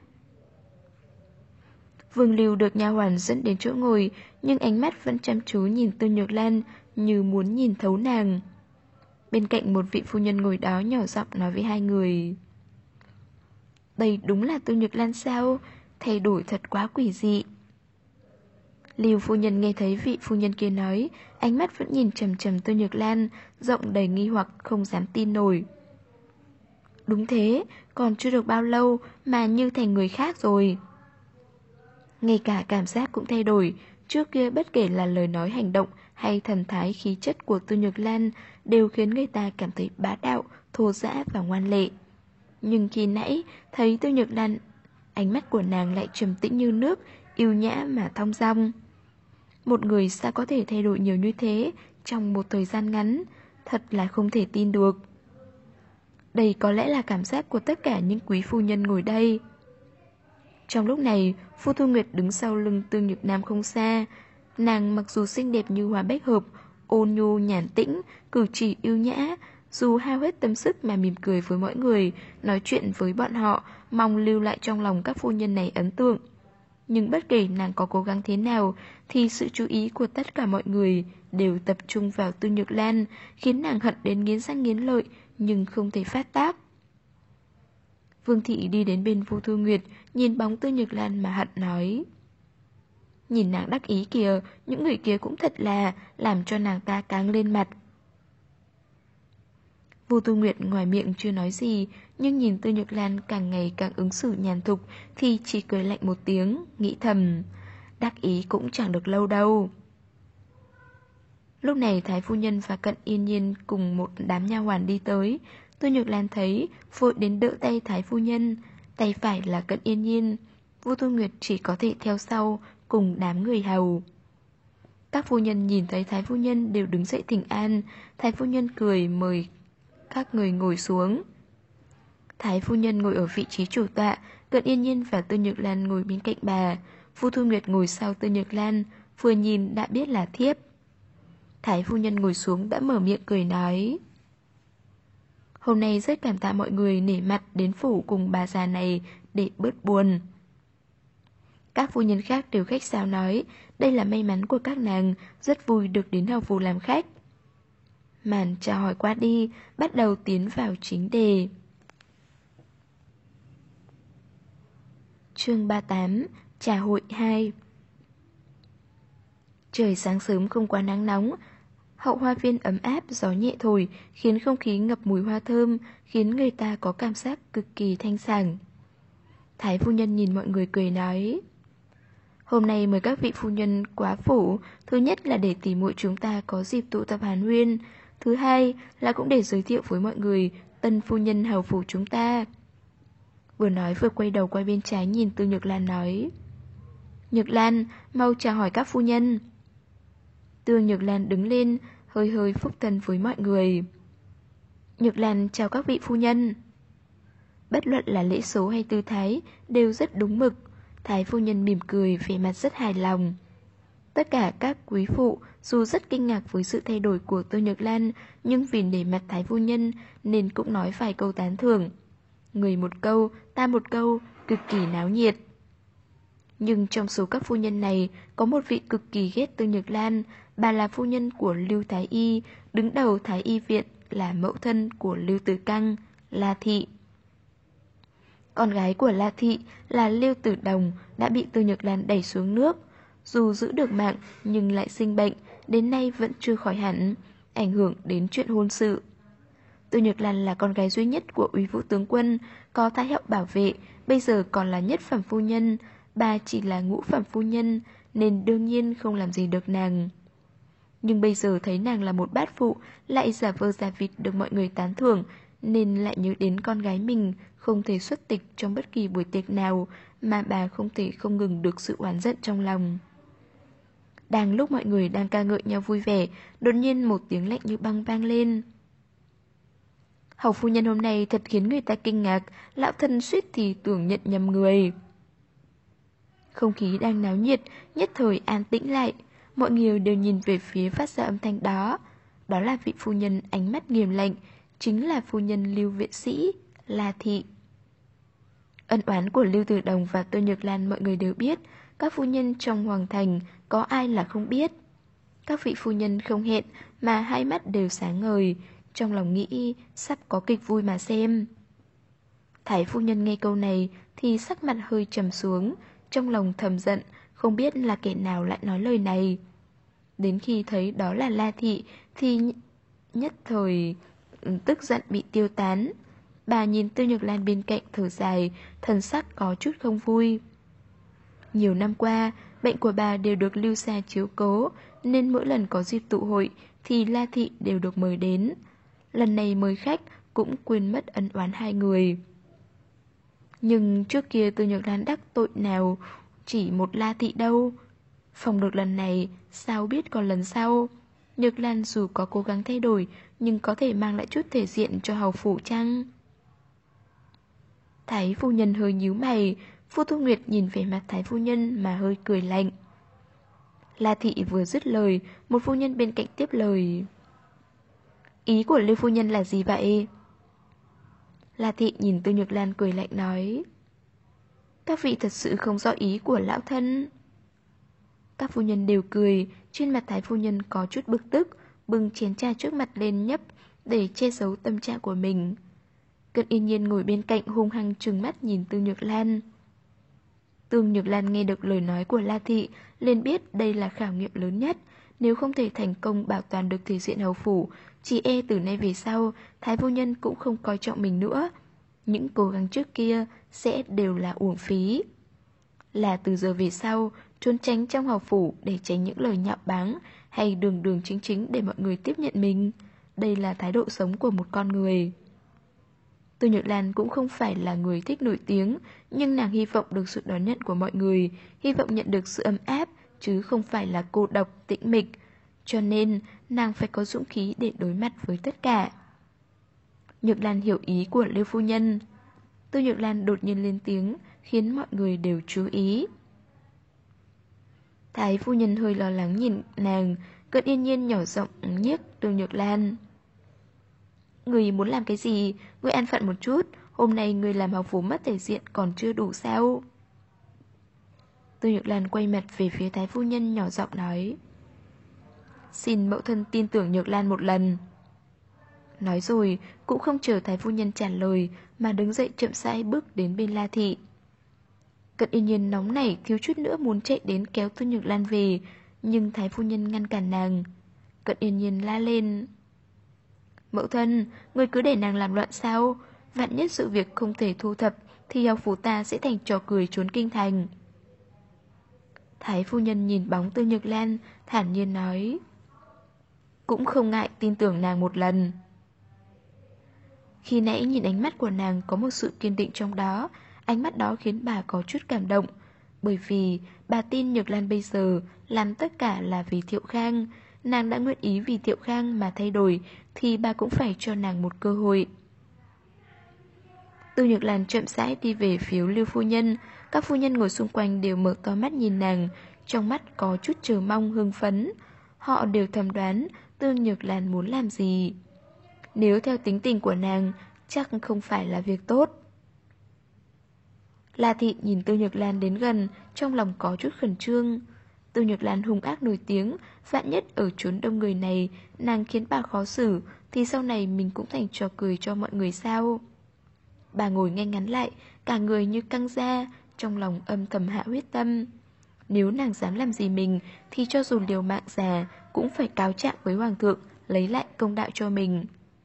Vương Lưu được nha hoàn dẫn đến chỗ ngồi, nhưng ánh mắt vẫn chăm chú nhìn Tư Nhược Lan như muốn nhìn thấu nàng. Bên cạnh một vị phu nhân ngồi đó nhỏ giọng nói với hai người: đây đúng là Tư Nhược Lan sao? Thay đổi thật quá quỷ dị. Lưu phu nhân nghe thấy vị phu nhân kia nói, ánh mắt vẫn nhìn chằm chằm Tư Nhược Lan, giọng đầy nghi hoặc không dám tin nổi. Đúng thế, còn chưa được bao lâu mà như thành người khác rồi. Ngay cả cảm giác cũng thay đổi. Trước kia bất kể là lời nói hành động hay thần thái khí chất của Tư Nhược Lan đều khiến người ta cảm thấy bá đạo, thô dã và ngoan lệ. Nhưng khi nãy thấy Tư Nhược Lan, ánh mắt của nàng lại trầm tĩnh như nước, yêu nhã mà thong dong. Một người sao có thể thay đổi nhiều như thế trong một thời gian ngắn, thật là không thể tin được. Đây có lẽ là cảm giác của tất cả những quý phu nhân ngồi đây. Trong lúc này, Phu Thu Nguyệt đứng sau lưng Tư Nhược Nam không xa. Nàng mặc dù xinh đẹp như hoa bách hợp, ôn nhu nhàn tĩnh, cử chỉ yêu nhã, dù hao hết tâm sức mà mỉm cười với mọi người, nói chuyện với bọn họ, mong lưu lại trong lòng các phu nhân này ấn tượng. Nhưng bất kể nàng có cố gắng thế nào, thì sự chú ý của tất cả mọi người đều tập trung vào Tư Nhược Lan, khiến nàng hận đến nghiến răng nghiến lợi, nhưng không thể phát tác. Vương Thị đi đến bên Vu Thu Nguyệt, nhìn bóng Tư Nhược Lan mà hận nói: nhìn nàng đắc ý kìa, những người kia cũng thật là làm cho nàng ta càng lên mặt. Vu Thu Nguyệt ngoài miệng chưa nói gì, nhưng nhìn Tư Nhược Lan càng ngày càng ứng xử nhàn thục thì chỉ cười lạnh một tiếng, nghĩ thầm: đắc ý cũng chẳng được lâu đâu. Lúc này Thái phu nhân và Cận Yên Nhiên cùng một đám nha hoàn đi tới. Tư Nhược Lan thấy, vội đến đỡ tay Thái phu nhân, tay phải là Cận Yên Nhiên. Vu Thu Nguyệt chỉ có thể theo sau cùng đám người hầu. Các phu nhân nhìn thấy Thái phu nhân đều đứng dậy thỉnh an. Thái phu nhân cười mời các người ngồi xuống. Thái phu nhân ngồi ở vị trí chủ tọa, Cận Yên Nhiên và Tư Nhược Lan ngồi bên cạnh bà. Vu Thu Nguyệt ngồi sau Tư Nhược Lan, vừa nhìn đã biết là thiếp. Thái phu nhân ngồi xuống đã mở miệng cười nói: hôm nay rất cảm tạ mọi người nể mặt đến phủ cùng bà già này để bớt buồn. Các phu nhân khác đều khách sáo nói đây là may mắn của các nàng, rất vui được đến hầu phủ làm khách. Màn chào hỏi qua đi, bắt đầu tiến vào chính đề. Chương 38, Trà hội 2. Trời sáng sớm không quá nắng nóng, hậu hoa viên ấm áp, gió nhẹ thổi, khiến không khí ngập mùi hoa thơm, khiến người ta có cảm giác cực kỳ thanh sảng. Thái phu nhân nhìn mọi người cười nói: hôm nay mời các vị phu nhân quá phủ, thứ nhất là để tỉ muội chúng ta có dịp tụ tập hàn huyên, thứ hai là cũng để giới thiệu với mọi người tân phu nhân hầu phủ chúng ta. Vừa nói vừa quay đầu qua bên trái nhìn Tư Nhược Lan nói: Nhược Lan, mau chào hỏi các phu nhân. Tư Nhược Lan đứng lên, hơi hơi phúc thân với mọi người. Nhược Lan chào các vị phu nhân. Bất luận là lễ số hay tư thái đều rất đúng mực. Thái phu nhân mỉm cười, vẻ mặt rất hài lòng. Tất cả các quý phụ dù rất kinh ngạc với sự thay đổi của Tô Nhược Lan, nhưng vì nể mặt Thái phu nhân nên cũng nói vài câu tán thưởng. Người một câu, ta một câu, cực kỳ náo nhiệt. Nhưng trong số các phu nhân này, có một vị cực kỳ ghét Tô Nhược Lan. Bà là phu nhân của Lưu Thái Y, đứng đầu Thái Y viện, là mẫu thân của Lưu Tử Căng, La Thị. Con gái của La Thị là Lưu Tử Đồng đã bị Tô Nhược Lan đẩy xuống nước. Dù giữ được mạng nhưng lại sinh bệnh, đến nay vẫn chưa khỏi hẳn, ảnh hưởng đến chuyện hôn sự. Tô Nhược Lan là con gái duy nhất của Úy Vũ tướng quân, có Thái hậu bảo vệ, bây giờ còn là nhất phẩm phu nhân. Bà chỉ là ngũ phẩm phu nhân nên đương nhiên không làm gì được nàng. Nhưng bây giờ thấy nàng là một bát phụ, lại giả vờ giả vịt được mọi người tán thưởng, nên lại nhớ đến con gái mình không thể xuất tịch trong bất kỳ buổi tiệc nào, mà bà không thể không ngừng được sự oán giận trong lòng. Đang lúc mọi người đang ca ngợi nhau vui vẻ, đột nhiên một tiếng lạnh như băng vang lên. Hầu phu nhân hôm nay thật khiến người ta kinh ngạc, lão thân suýt thì tưởng nhận nhầm người. Không khí đang náo nhiệt, nhất thời an tĩnh lại. Mọi người đều nhìn về phía phát ra âm thanh đó. Đó là vị phu nhân ánh mắt nghiêm lạnh, chính là phu nhân Lưu viện sĩ, La Thị. Ân oán của Lưu Tử Đồng và Tô Nhược Lan mọi người đều biết, các phu nhân trong hoàng thành có ai là không biết. Các vị phu nhân không hẹn mà hai mắt đều sáng ngời, trong lòng nghĩ sắp có kịch vui mà xem. Thái phu nhân nghe câu này thì sắc mặt hơi trầm xuống, trong lòng thầm giận, không biết là kẻ nào lại nói lời này. Đến khi thấy đó là La Thị thì nhất thời tức giận bị tiêu tán. Bà nhìn Tô Nhược Lan bên cạnh thở dài, thần sắc có chút không vui. Nhiều năm qua, bệnh của bà đều được Lưu gia chiếu cố, nên mỗi lần có dịp tụ hội thì La Thị đều được mời đến. Lần này mời khách cũng quên mất ân oán hai người. Nhưng trước kia Tô Nhược Lan đắc tội nào chỉ một La Thị đâu. Phòng được lần này, sao biết còn lần sau. Nhược Lan dù có cố gắng thay đổi, nhưng có thể mang lại chút thể diện cho hầu phủ chăng? Thái phu nhân hơi nhíu mày, Phu Thu Nguyệt nhìn về mặt Thái phu nhân mà hơi cười lạnh. La Thị vừa dứt lời, một phu nhân bên cạnh tiếp lời. Ý của Lưu phu nhân là gì vậy? La Thị nhìn Tô Nhược Lan cười lạnh nói. Các vị thật sự không rõ ý của lão thân. Các phu nhân đều cười, trên mặt Thái phu nhân có chút bực tức, bưng chén trà trước mặt lên nhấp để che giấu tâm trạng của mình. Cận Yên Nhiên ngồi bên cạnh hung hăng trừng mắt nhìn Tương Nhược Lan. Tương Nhược Lan nghe được lời nói của La Thị, liền biết đây là khảo nghiệm lớn nhất. Nếu không thể thành công bảo toàn được thể diện hầu phủ, chỉ e từ nay về sau, Thái phu nhân cũng không coi trọng mình nữa. Những cố gắng trước kia sẽ đều là uổng phí. Là từ giờ về sau, trốn tránh trong hầu phủ để tránh những lời nhạo báng, hay đường đường chính chính để mọi người tiếp nhận mình. Đây là thái độ sống của một con người. Tô Nhược Lan cũng không phải là người thích nổi tiếng, nhưng nàng hy vọng được sự đón nhận của mọi người, hy vọng nhận được sự ấm áp, chứ không phải là cô độc, tĩnh mịch. Cho nên, nàng phải có dũng khí để đối mặt với tất cả. Nhược Lan hiểu ý của Lưu phu nhân. Tô Nhược Lan đột nhiên lên tiếng, khiến mọi người đều chú ý. Thái phu nhân hơi lo lắng nhìn nàng, Cận Yên Nhiên nhỏ giọng nhiếc Tô Nhược Lan. Người muốn làm cái gì? Người an phận một chút. Hôm nay người làm hầu phủ mất thể diện còn chưa đủ sao? Tô Nhược Lan quay mặt về phía Thái phu nhân nhỏ giọng nói. Xin mẫu thân tin tưởng Nhược Lan một lần. Nói rồi cũng không chờ Thái phu nhân trả lời, mà đứng dậy chậm rãi bước đến bên La Thị. Cận Yên Nhiên nóng nảy thiếu chút nữa muốn chạy đến kéo Tô Nhược Lan về, nhưng Thái phu nhân ngăn cản nàng. Cận Yên Nhiên la lên. Mẫu thân, người cứ để nàng làm loạn sao? Vạn nhất sự việc không thể thu thập thì hầu phủ ta sẽ thành trò cười trốn kinh thành. Thái phu nhân nhìn bóng Tô Nhược Lan, thản nhiên nói. Cũng không ngại tin tưởng nàng một lần. Khi nãy nhìn ánh mắt của nàng có một sự kiên định trong đó, ánh mắt đó khiến bà có chút cảm động. Bởi vì bà tin Nhược Lan bây giờ làm tất cả là vì Thiệu Khang. Nàng đã nguyện ý vì Thiệu Khang mà thay đổi thì bà cũng phải cho nàng một cơ hội. Từ Nhược Lan chậm rãi đi về phía Lưu phu nhân. Các phu nhân ngồi xung quanh đều mở to mắt nhìn nàng, trong mắt có chút chờ mong hưng phấn. Họ đều thầm đoán Từ Nhược Lan muốn làm gì. Nếu theo tính tình của nàng, chắc không phải là việc tốt. La Thị nhìn Từ Nhược Lan đến gần, trong lòng có chút khẩn trương. Từ Nhược Lan hung ác nổi tiếng, vạn nhất ở chốn đông người này, nàng khiến bà khó xử, thì sau này mình cũng thành trò cười cho mọi người sao? Bà ngồi ngay ngắn lại, cả người như căng ra, trong lòng âm thầm hạ huyết tâm. Nếu nàng dám làm gì mình, thì cho dù liều mạng già, cũng phải cáo trạng với Hoàng thượng, lấy lại công đạo cho mình.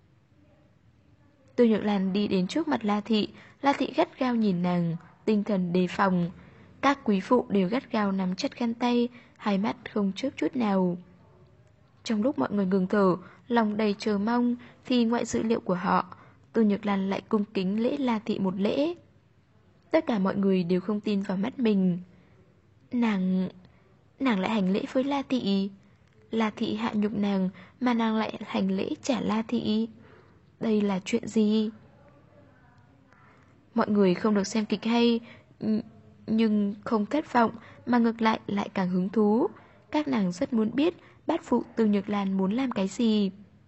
Từ Nhược Lan đi đến trước mặt La Thị gắt gao nhìn nàng, tinh thần đề phòng. Các quý phụ đều gắt gao nắm chặt khăn tay, hai mắt không chớp chút nào. Trong lúc mọi người ngừng thở, lòng đầy chờ mong, thì ngoại dữ liệu của họ, Từ Nhược Lan lại cung kính lễ La Thị một lễ. Tất cả mọi người đều không tin vào mắt mình. Nàng lại hành lễ với La Thị. La Thị hạ nhục nàng mà nàng lại hành lễ trả La Thị. Đây là chuyện gì? Mọi người không được xem kịch hay, nhưng không thất vọng mà ngược lại càng hứng thú. Các nàng rất muốn biết bát phụ Từ Nhược Lan muốn làm cái gì.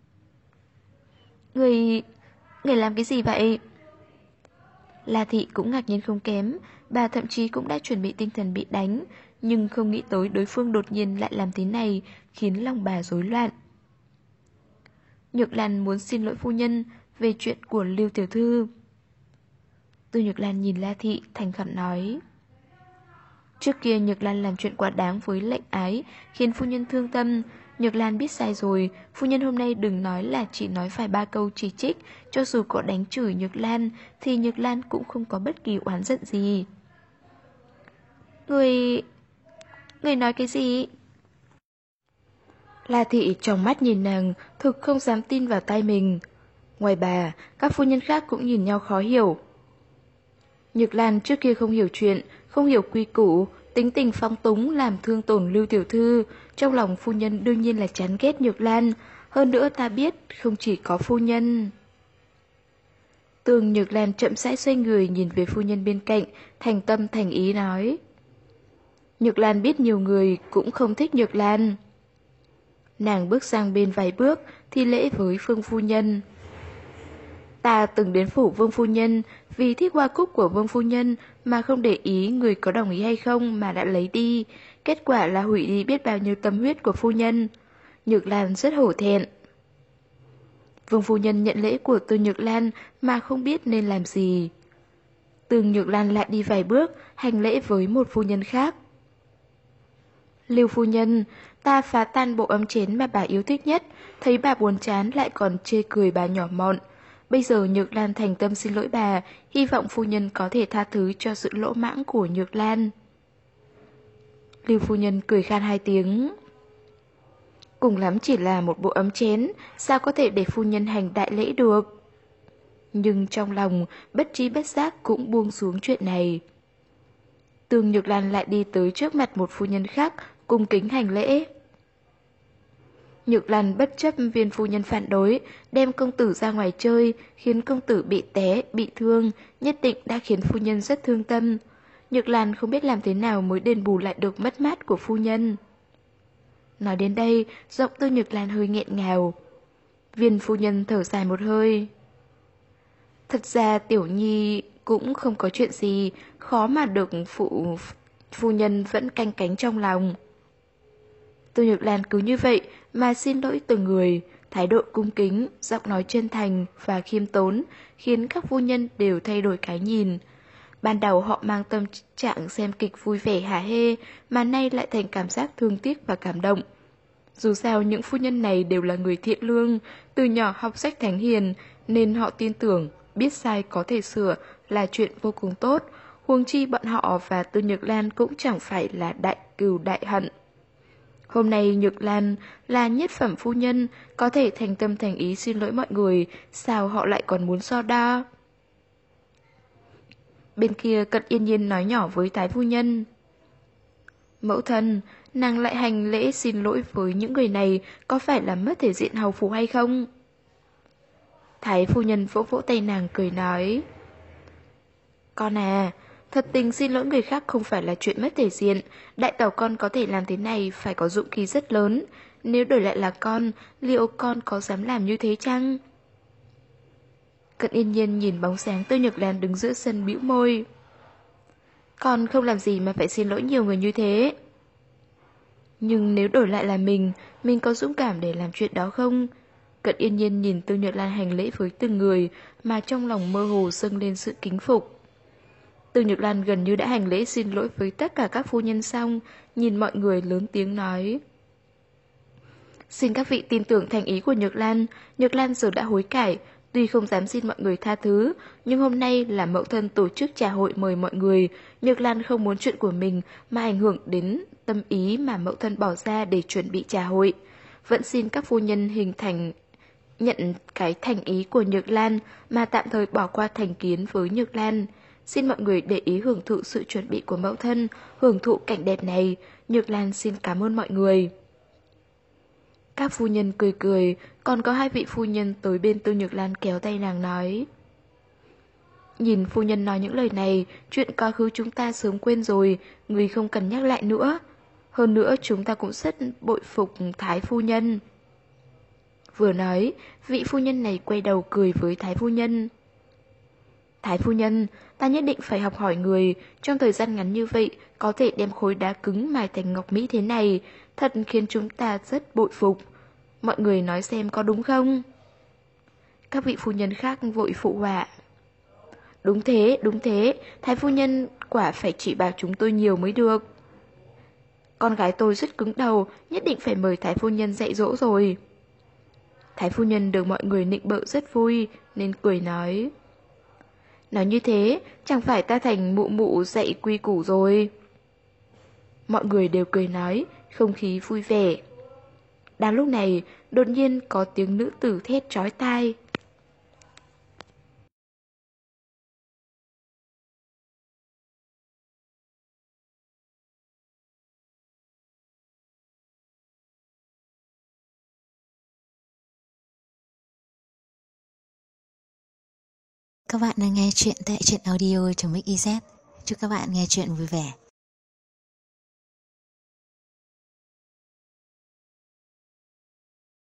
Người làm cái gì vậy? La Thị cũng ngạc nhiên không kém, bà thậm chí cũng đã chuẩn bị tinh thần bị đánh, nhưng không nghĩ tới đối phương đột nhiên lại làm thế này, khiến lòng bà rối loạn. Nhược Lan muốn xin lỗi phu nhân về chuyện của Lưu tiểu thư. Từ Nhược Lan nhìn La Thị thành khẩn nói. Trước kia Nhược Lan làm chuyện quá đáng với Lệnh Ái, khiến phu nhân thương tâm. Nhược Lan biết sai rồi, phu nhân hôm nay đừng nói là chỉ nói vài ba câu chỉ trích, cho dù có đánh chửi Nhược Lan thì Nhược Lan cũng không có bất kỳ oán giận gì. Người nói cái gì? La Thị trong mắt nhìn nàng, thực không dám tin vào tai mình. Ngoài bà, các phu nhân khác cũng nhìn nhau khó hiểu. Nhược Lan trước kia không hiểu chuyện, không hiểu quy củ, tính tình phong túng làm thương tổn Lưu tiểu thư. Trong lòng phu nhân đương nhiên là chán ghét Nhược Lan. Hơn nữa ta biết không chỉ có phu nhân. Tường Nhược Lan chậm rãi xoay người nhìn về phu nhân bên cạnh, thành tâm thành ý nói. Nhược Lan biết nhiều người cũng không thích Nhược Lan. Nàng bước sang bên vài bước, thi lễ với Phương phu nhân. Ta từng đến phủ Vương phu nhân, vì thích hoa cúc của Vương phu nhân mà không để ý người có đồng ý hay không mà đã lấy đi. Kết quả là hủy đi biết bao nhiêu tâm huyết của phu nhân. Nhược Lan rất hổ thẹn. Vương phu nhân nhận lễ của Từ Nhược Lan mà không biết nên làm gì. Từ Nhược Lan lại đi vài bước, hành lễ với một phu nhân khác. Lưu phu nhân, ta phá tan bộ ấm chén mà bà yêu thích nhất, thấy bà buồn chán lại còn chê cười bà nhỏ mọn. Bây giờ Nhược Lan thành tâm xin lỗi bà, hy vọng phu nhân có thể tha thứ cho sự lỗ mãng của Nhược Lan. Lưu phu nhân cười khan hai tiếng. Cùng lắm chỉ là một bộ ấm chén, sao có thể để phu nhân hành đại lễ được? Nhưng trong lòng, bất tri bất giác cũng buông xuống chuyện này. Tường Nhược Lan lại đi tới trước mặt một phu nhân khác, cung kính hành lễ. Nhược Lan bất chấp viên phu nhân phản đối, đem công tử ra ngoài chơi, khiến công tử bị té, bị thương, nhất định đã khiến phu nhân rất thương tâm. Nhược Lan không biết làm thế nào mới đền bù lại được mất mát của phu nhân. Nói đến đây, giọng Tư Nhược Lan hơi nghẹn ngào. Viên phu nhân thở dài một hơi. Thật ra Tiểu Nhi cũng không có chuyện gì, khó mà được phu nhân vẫn canh cánh trong lòng. Tư Nhược Lan cứ như vậy mà xin lỗi từng người, thái độ cung kính, giọng nói chân thành và khiêm tốn, khiến các phu nhân đều thay đổi cái nhìn. Ban đầu họ mang tâm trạng xem kịch vui vẻ hả hê, mà nay lại thành cảm giác thương tiếc và cảm động. Dù sao những phu nhân này đều là người thiện lương, từ nhỏ học sách thánh hiền, nên họ tin tưởng, biết sai có thể sửa là chuyện vô cùng tốt, huống chi bọn họ và Tư Nhược Lan cũng chẳng phải là đại cừu đại hận. Hôm nay Nhược Lan là nhất phẩm phu nhân, có thể thành tâm thành ý xin lỗi mọi người, sao họ lại còn muốn so đo? Bên kia Cận Yên Nhiên nói nhỏ với Thái phu nhân. Mẫu thân, nàng lại hành lễ xin lỗi với những người này, có phải là mất thể diện hầu phủ hay không? Thái phu nhân vỗ vỗ tay nàng cười nói. Con à, thật tình xin lỗi người khác không phải là chuyện mất thể diện. Đại tẩu con có thể làm thế này phải có dũng khí rất lớn. Nếu đổi lại là con, liệu con có dám làm như thế chăng? Cận Yên Nhiên nhìn bóng sáng Tư Nhược Lan đứng giữa sân bĩu môi. Con không làm gì mà phải xin lỗi nhiều người như thế. Nhưng nếu đổi lại là mình có dũng cảm để làm chuyện đó không? Cận Yên Nhiên nhìn Tư Nhược Lan hành lễ với từng người mà trong lòng mơ hồ dâng lên sự kính phục. Tư Nhược Lan gần như đã hành lễ xin lỗi với tất cả các phu nhân xong, nhìn mọi người lớn tiếng nói. Xin các vị tin tưởng thành ý của Nhược Lan giờ đã hối cải, tuy không dám xin mọi người tha thứ, nhưng hôm nay là mẫu thân tổ chức trà hội mời mọi người, Nhược Lan không muốn chuyện của mình mà ảnh hưởng đến tâm ý mà mẫu thân bỏ ra để chuẩn bị trà hội. Vẫn xin các phu nhân nhận cái thành ý của Nhược Lan mà tạm thời bỏ qua thành kiến với Nhược Lan. Xin mọi người để ý hưởng thụ sự chuẩn bị của mẫu thân, hưởng thụ cảnh đẹp này. Nhược Lan xin cảm ơn mọi người. Các phu nhân cười cười, còn có hai vị phu nhân tới bên Tư Nhược Lan kéo tay nàng nói. Nhìn phu nhân nói những lời này, chuyện quá khứ chúng ta sớm quên rồi, người không cần nhắc lại nữa. Hơn nữa chúng ta cũng rất bội phục Thái phu nhân. Vừa nói, vị phu nhân này quay đầu cười với Thái phu nhân. Thái phu nhân, ta nhất định phải học hỏi người, trong thời gian ngắn như vậy có thể đem khối đá cứng mài thành ngọc mỹ thế này, thật khiến chúng ta rất bội phục. Mọi người nói xem có đúng không? Các vị phu nhân khác vội phụ họa. Đúng thế, Thái phu nhân quả phải chỉ bảo chúng tôi nhiều mới được. Con gái tôi rất cứng đầu, nhất định phải mời Thái phu nhân dạy dỗ rồi. Thái phu nhân được mọi người nịnh bợ rất vui, nên cười nói. Nói như thế, chẳng phải ta thành mụ mụ dạy quy củ rồi. Mọi người đều cười nói, không khí vui vẻ. Đang lúc này, đột nhiên có tiếng nữ tử thét chói tai. Các bạn đang nghe chuyện tại truyện audio.mix.iz. Chúc các bạn nghe chuyện vui vẻ.